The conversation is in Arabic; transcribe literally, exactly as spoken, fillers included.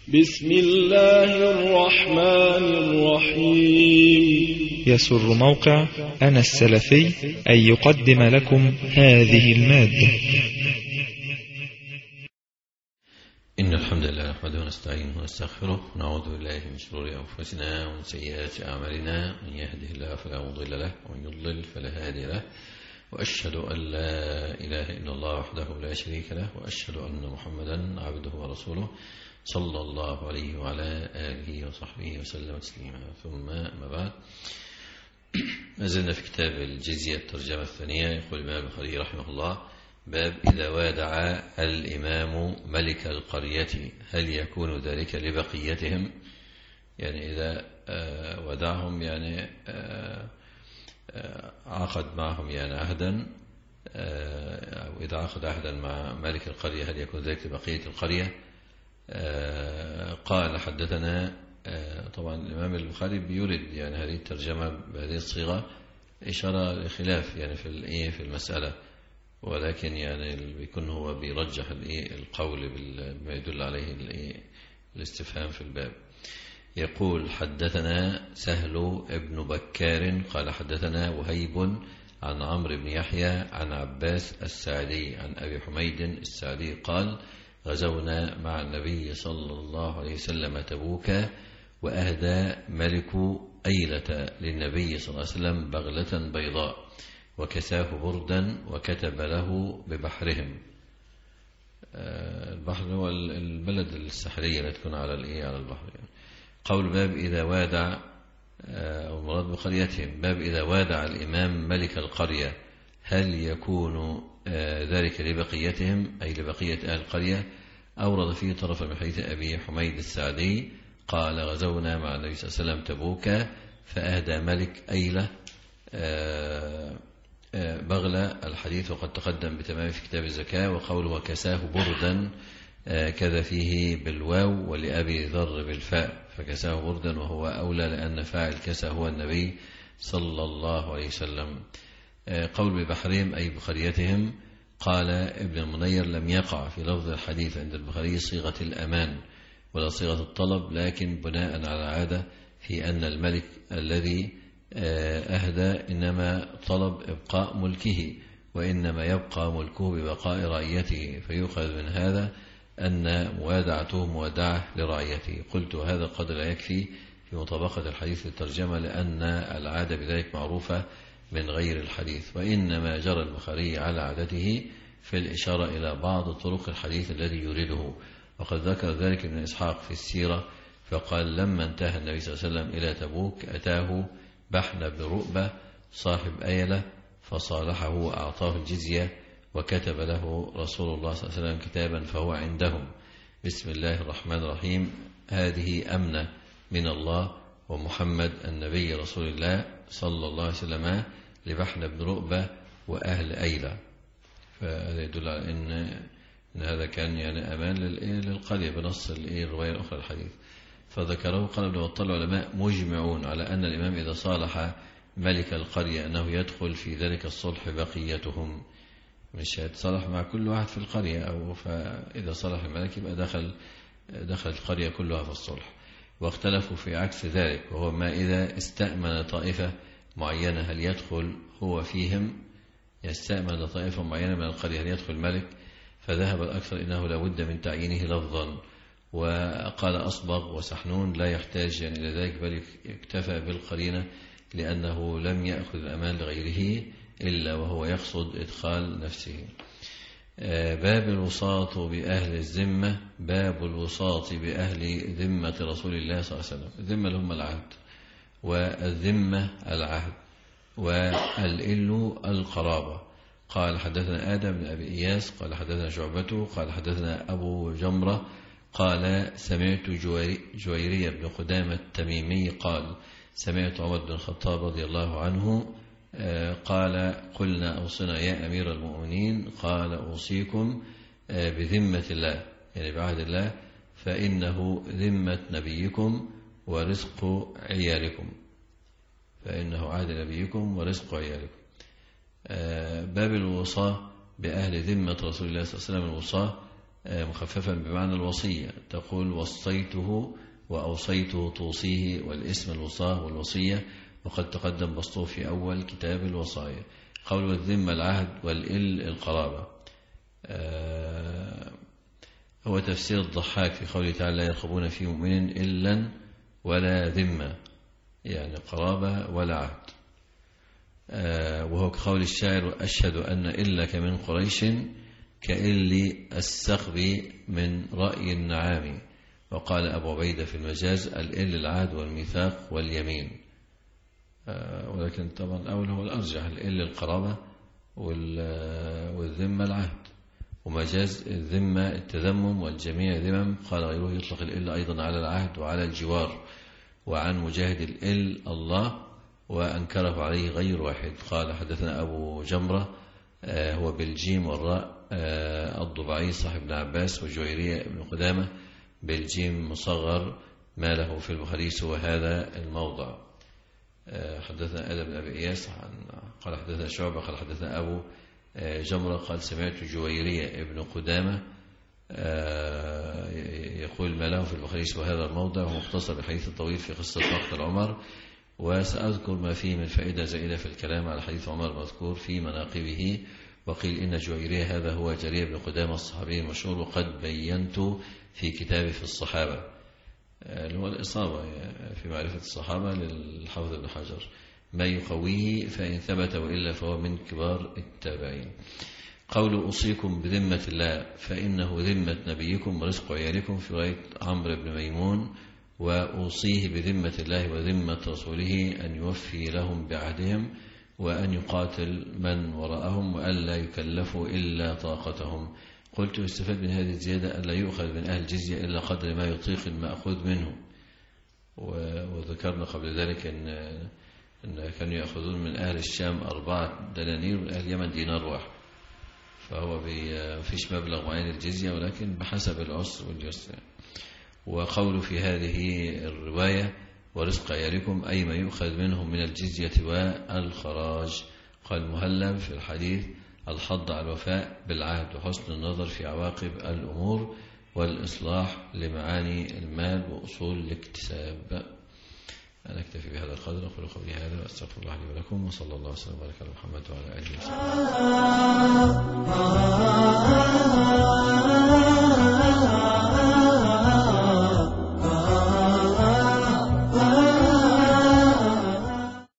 بسم الله الرحمن الرحيم. يسر موقع أنا السلفي أن يقدم لكم هذه المادة. إن الحمد لله نحمده ونستعينه ونستغفره ونعوذ بالله من شرور أنفسنا ومن سيئات أعمالنا، من يهده الله فلا مضل له ومن يضلل فلا هادي له، وأشهد أن لا إله إلا الله وحده لا شريك له، وأشهد أن محمدا عبده ورسوله صلى الله عليه وعلى آله وصحبه وسلم تسليما. ثم ما بعد، ما زلنا في كتاب الجزية الترجمة الثانية. يقول الإمام البخاري رحمه الله: باب إذا وادع الإمام ملك القرية هل يكون ذلك لبقيتهم؟ يعني إذا ودعهم يعني عقد معهم يعني عهدا، أو إذا عقد عهدا مع ملك القرية هل يكون ذلك لبقية القرية؟ قال حدثنا، طبعا الإمام البخاري بيورد يعني هذه الترجمة بهذه الصيغة إشارة لخلاف يعني في الإيه في المسألة، ولكن يعني بيكون هو بيرجح الإيه القول بما يدل عليه الإيه الاستفهام في الباب. يقول: حدثنا سهل ابن بكار قال حدثنا وهيب عن عمرو بن يحيى عن عباس السعدي عن أبي حميد السعدي قال: غزونا مع النبي صلى الله عليه وسلم تبوك، وأهدى ملك أيلة للنبي صلى الله عليه وسلم بغلة بيضاء، وكساه بردا، وكتب له ببحرهم. البحر هو البلد الساحلية التي تكون على الإيه على البحر يعني. قول باب إذا وادع، أو مراد بقريتهم، باب إذا وادع الإمام ملك القرية هل يكون ذلك لبقيتهم أي لبقية أهل القرية؟ أورد فيه طرف من حديث أبي حميد السعدي قال: غزونا مع النبي صلى الله عليه وسلم تبوك، فأهدى ملك أيلة بغلة. الحديث وقد تقدم بتمام في كتاب الزكاة. وقوله وكساه بردا كذا فيه بالواو، ولأبي ذر بالفاء، فكساه بردا وهو أولى لأن فاعل كسى هو النبي صلى الله عليه وسلم. قول ببحرهم أي بقريتهم. قال ابن المنير: لم يقع في لفظ الحديث عند البخاري صيغة الأمان ولا صيغة الطلب، لكن بناء على عادة في أن الملك الذي أهدى إنما طلب إبقاء ملكه، وإنما يبقى ملكه ببقاء رعيته، فيؤخذ من هذا أن موادعته موادعة لرعيته. قلت هذا قد لا يكفي في مطابقة الحديث للترجمة، لأن العادة بذلك معروفة من غير الحديث، وإنما جرى البخاري على عادته في الإشارة إلى بعض طرق الحديث الذي يريده. وقد ذكر ذلك ابن إسحاق في السيرة فقال: لما انتهى النبي صلى الله عليه وسلم إلى تبوك أتاه بحن بن رؤبة صاحب أيلة فصالحه وأعطاه الجزية، وكتب له رسول الله صلى الله عليه وسلم كتابا فهو عندهم. بسم الله الرحمن الرحيم. هذه أمنة من الله ومحمد النبي رسول الله صلى الله عليه وسلم لبحن بن رؤبة وأهل أيلة. فهذا يدل على أن, إن هذا كان يعني أمان للقرية بنص الرواية الأخرى الحديث. فذكره قال ابن بطال: العلماء مجمعون على أن الإمام إذا صالح ملك القرية أنه يدخل في ذلك الصلح بقيتهم، مش هيتصالح مع كل واحد في القرية، أو فإذا صالح الملك يبقى دخل دخل القرية كلها في الصلح. واختلفوا في عكس ذلك، وهو ما إذا استأمن طائفة معينة هل يدخل هو فيهم؟ يستأمن طائفة معينة من القرية هل يدخل الملك؟ فذهب الأكثر إنه لا بد من تعيينه لفظا. وقال أصبغ وسحنون لا يحتاج يعني إلى ذلك، بل يكتفى بالقرينة، لأنه لم يأخذ الأمان لغيره إلا وهو يقصد إدخال نفسه. باب الوساط بأهل الذمة. باب الوساط بأهل ذمة رسول الله صلى الله عليه وسلم. الذمة لهم العهد، والذمة العهد، والإل القرابة. قال حدثنا آدم بن أبي إياس قال حدثنا شعبته قال حدثنا أبو جمرة قال سمعت جويرية بن قدامة التميمي قال سمعت عمر بن الخطاب رضي الله عنه قال: قلنا أوصنا يا أمير المؤمنين. قال: أوصيكم بذمة الله، يعني بعهد الله، فإنه ذمة نبيكم ورزق عيالكم، فإنه عهد نبيكم ورزق عيالكم. باب الوصاة بأهل ذمة رسول الله صلى الله عليه وسلم. الوصاة مخففا بمعنى الوصية، تقول وصيته وأوصيته توصيه، والاسم الوصاة والوصية، وقد تقدم بسطه في أول كتاب الوصايا. قول والذمة العهد والإل القرابة. هو تفسير الضحاك في قوله تعالى لا يرقبون في مؤمن إلا ولا ذمة، يعني قرابة ولا عهد. وهو كقول الشاعر أشهد أن إلك من قريش كإل السقب من رأي النعام. وقال أبو عبيدة في المجاز الإل العهد والميثاق واليمين، ولكن طبعا الأول هو الأرجح، الإل القرابة والذمة العهد، ومجاز الذمة التذمم والجميع ذمم. قال غيره يطلق الإل أيضا على العهد وعلى الجوار. وعن مجاهد الإل الله وأنكره عليه غير واحد. قال حدثنا أبو جمرة هو بالجيم والراء الضبعي صاحب ابن عباس، وجويرية ابن قدامة بالجيم مصغر ما له في البخاري سوى هذا الموضع. حدثنا آدم بن أبي إياس قال حدثنا شعبة قال حدثنا أبو جمرة قال سمعت جويرية ابن قدامة يقول ما له في البخاري سوى هذا الموضع، وهو مختصر بحديث الطويل في قصة مقتل عمر. وسأذكر ما فيه من فائدة زائدة في الكلام على حديث عمر المذكور في مناقبه. وقيل إن جويرية هذا هو جرير بن قدامة الصحابي المشهور، وقد بينت في كتابي في الصحابة اللي هو الإصابة في معرفة الصحابة للحافظ ابن حجر ما يقويه، فإن ثبت وإلا فهو من كبار التابعين. قول أوصيكم بذمة الله فإنه ذمة نبيكم ورزق عيالكم في رواية عمرو بن ميمون، وأوصيه بذمة الله وذمة رسوله أن يوفي لهم بعهدهم وأن يقاتل من وراءهم وألا يكلفوا إلا طاقتهم. قلت استفاد من هذه الزيادة ألا يؤخذ من أهل الجزية إلا قدر ما يطيق المأخوذ منه. وذكرنا قبل ذلك أن, أن كانوا يأخذون من أهل الشام أربعة دنانير ومن أهل اليمن دينار واحد، فهو فيش مبلغ معين الجزية ولكن بحسب العسر واليسر. وقول في هذه الرواية ورزق عيالكم أي ما يؤخذ منهم من الجزية والخراج. قال مهلب في الحديث الحض على الوفاء بالعهد وحسن النظر في عواقب الأمور والإصلاح لمعاني المال وأصول الاكتساب. أنا أكتفي بهذا القدر، أقول قولي هذا وأستغفر الله لي ولكم، وصلى الله وسلم وبارك على محمد وعلى آله وسلم.